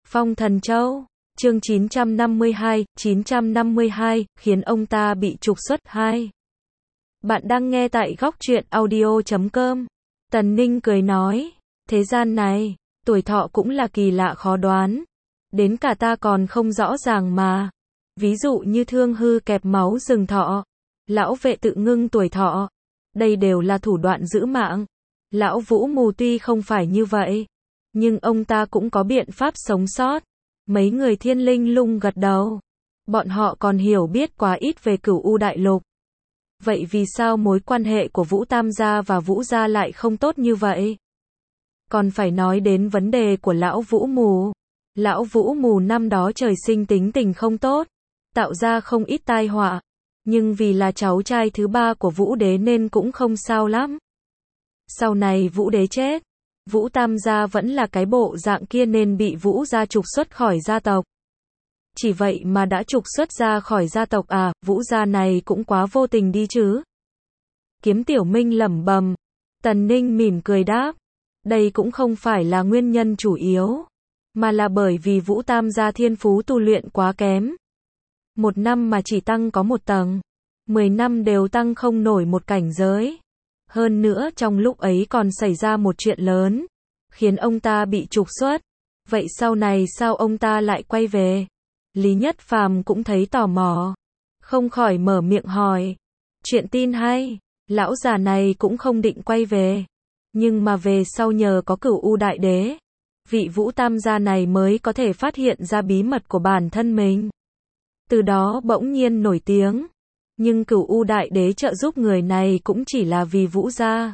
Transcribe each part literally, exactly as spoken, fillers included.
Phong Thần Châu, chương chín trăm năm mươi hai, chín trăm năm mươi hai, khiến ông ta bị trục xuất hai. Bạn đang nghe tại góc truyện audio chấm com. Tần Ninh cười nói, thế gian này, tuổi thọ cũng là kỳ lạ khó đoán. Đến cả ta còn không rõ ràng mà. Ví dụ như thương hư kẹp máu dừng thọ, lão vệ tự ngưng tuổi thọ. Đây đều là thủ đoạn giữ mạng. Lão Vũ Mù tuy không phải như vậy, nhưng ông ta cũng có biện pháp sống sót. Mấy người Thiên Linh Lung gật đầu. Bọn họ còn hiểu biết quá ít về Cửu U Đại Lục. Vậy vì sao mối quan hệ của Vũ Tam gia và Vũ gia lại không tốt như vậy? Còn phải nói đến vấn đề của lão Vũ Mù. Lão Vũ Mù năm đó trời sinh tính tình không tốt, tạo ra không ít tai họa. Nhưng vì là cháu trai thứ ba của Vũ Đế nên cũng không sao lắm. Sau này Vũ Đế chết, Vũ Tam gia vẫn là cái bộ dạng kia nên bị Vũ gia trục xuất khỏi gia tộc. Chỉ vậy mà đã trục xuất ra khỏi gia tộc à, Vũ gia này cũng quá vô tình đi chứ. Kiếm Tiểu Minh lẩm bẩm. Tần Ninh mỉm cười đáp, đây cũng không phải là nguyên nhân chủ yếu, mà là bởi vì Vũ Tam gia thiên phú tu luyện quá kém. Một năm mà chỉ tăng có một tầng, mười năm đều tăng không nổi một cảnh giới. Hơn nữa trong lúc ấy còn xảy ra một chuyện lớn, khiến ông ta bị trục xuất. Vậy sau này sao ông ta lại quay về? Lý Nhất Phàm cũng thấy tò mò, không khỏi mở miệng hỏi. Chuyện tin hay, lão già này cũng không định quay về, nhưng mà về sau nhờ có Cửu U Đại Đế, vị Vũ Tam gia này mới có thể phát hiện ra bí mật của bản thân mình. Từ đó bỗng nhiên nổi tiếng. Nhưng Cửu U Đại Đế trợ giúp người này cũng chỉ là vì Vũ gia.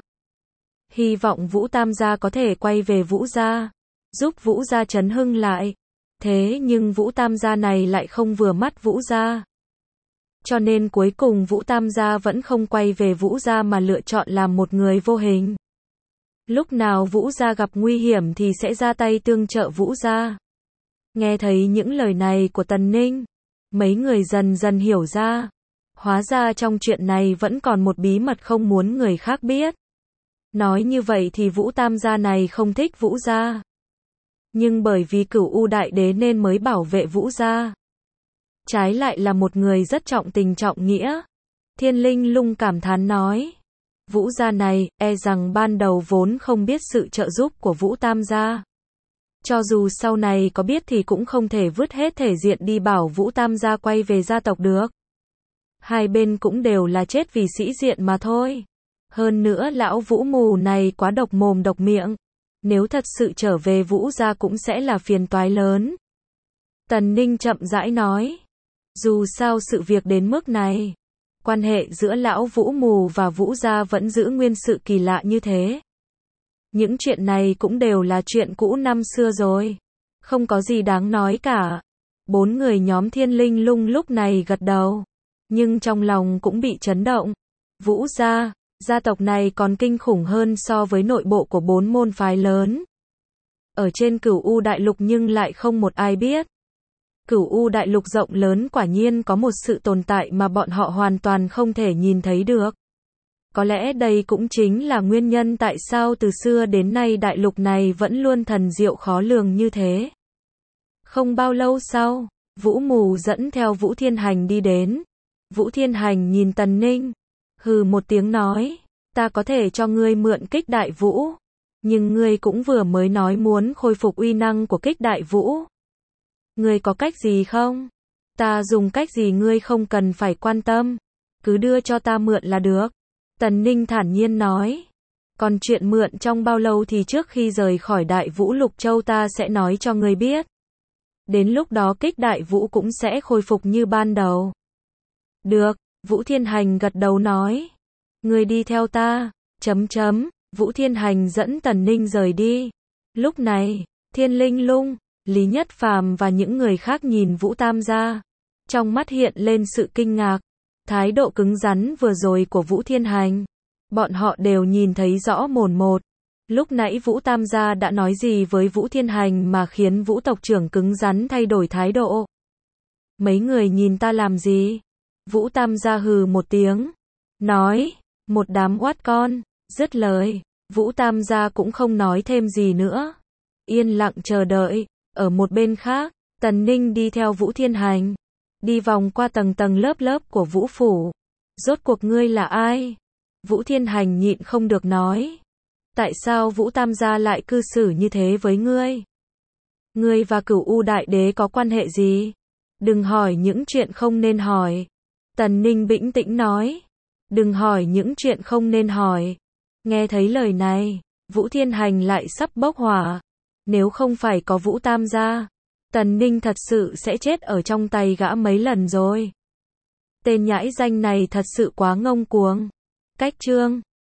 Hy vọng Vũ Tam gia có thể quay về Vũ gia, giúp Vũ gia chấn hưng lại. Thế nhưng Vũ Tam gia này lại không vừa mắt Vũ gia. Cho nên cuối cùng Vũ Tam gia vẫn không quay về Vũ gia mà lựa chọn làm một người vô hình. Lúc nào Vũ gia gặp nguy hiểm thì sẽ ra tay tương trợ Vũ gia. Nghe thấy những lời này của Tần Ninh, mấy người dần dần hiểu ra. Hóa ra trong chuyện này vẫn còn một bí mật không muốn người khác biết. Nói như vậy thì Vũ Tam gia này không thích Vũ gia. Nhưng bởi vì Cửu U Đại Đế nên mới bảo vệ Vũ gia. Trái lại là một người rất trọng tình trọng nghĩa. Thiên Linh Lung cảm thán nói. Vũ gia này, e rằng ban đầu vốn không biết sự trợ giúp của Vũ Tam gia. Cho dù sau này có biết thì cũng không thể vứt hết thể diện đi bảo Vũ Tam gia quay về gia tộc được. Hai bên cũng đều là chết vì sĩ diện mà thôi. Hơn nữa lão Vũ Mù này quá độc mồm độc miệng. Nếu thật sự trở về Vũ gia cũng sẽ là phiền toái lớn. Tần Ninh chậm rãi nói. Dù sao sự việc đến mức này, quan hệ giữa lão Vũ Mù và Vũ gia vẫn giữ nguyên sự kỳ lạ như thế. Những chuyện này cũng đều là chuyện cũ năm xưa rồi. Không có gì đáng nói cả. Bốn người nhóm Thiên Linh Lung lúc này gật đầu. Nhưng trong lòng cũng bị chấn động. Vũ gia, gia tộc này còn kinh khủng hơn so với nội bộ của bốn môn phái lớn. Ở trên Cửu U Đại Lục nhưng lại không một ai biết. Cửu U Đại Lục rộng lớn quả nhiên có một sự tồn tại mà bọn họ hoàn toàn không thể nhìn thấy được. Có lẽ đây cũng chính là nguyên nhân tại sao từ xưa đến nay đại lục này vẫn luôn thần diệu khó lường như thế. Không bao lâu sau, Vũ Mù dẫn theo Vũ Thiên Hành đi đến. Vũ Thiên Hành nhìn Tần Ninh, hừ một tiếng nói, ta có thể cho ngươi mượn Kích Đại Vũ, nhưng ngươi cũng vừa mới nói muốn khôi phục uy năng của Kích Đại Vũ. Ngươi có cách gì không? Ta dùng cách gì ngươi không cần phải quan tâm, cứ đưa cho ta mượn là được. Tần Ninh thản nhiên nói, còn chuyện mượn trong bao lâu thì trước khi rời khỏi Đại Vũ Lục Châu ta sẽ nói cho ngươi biết. Đến lúc đó Kích Đại Vũ cũng sẽ khôi phục như ban đầu. Được, Vũ Thiên Hành gật đầu nói. Ngươi đi theo ta, chấm chấm, Vũ Thiên Hành dẫn Tần Ninh rời đi. Lúc này, Thiên Linh Lung, Lý Nhất Phàm và những người khác nhìn Vũ Tam gia. Trong mắt hiện lên sự kinh ngạc. Thái độ cứng rắn vừa rồi của Vũ Thiên Hành. Bọn họ đều nhìn thấy rõ mồn một. Lúc nãy Vũ Tam gia đã nói gì với Vũ Thiên Hành mà khiến Vũ tộc trưởng cứng rắn thay đổi thái độ. Mấy người nhìn ta làm gì? Vũ Tam gia hừ một tiếng. Nói, một đám oát con. Dứt lời, Vũ Tam gia cũng không nói thêm gì nữa. Yên lặng chờ đợi. Ở một bên khác, Tần Ninh đi theo Vũ Thiên Hành, đi vòng qua tầng tầng lớp lớp của Vũ Phủ. Rốt cuộc ngươi là ai? Vũ Thiên Hành nhịn không được nói. Tại sao Vũ Tam gia lại cư xử như thế với ngươi? Ngươi và Cửu U Đại Đế có quan hệ gì? Đừng hỏi những chuyện không nên hỏi. Tần Ninh bĩnh tĩnh nói. Đừng hỏi những chuyện không nên hỏi. Nghe thấy lời này, Vũ Thiên Hành lại sắp bốc hỏa. Nếu không phải có Vũ Tam gia, Tần Ninh thật sự sẽ chết ở trong tay gã mấy lần rồi. Tên nhãi danh này thật sự quá ngông cuồng. Cách chương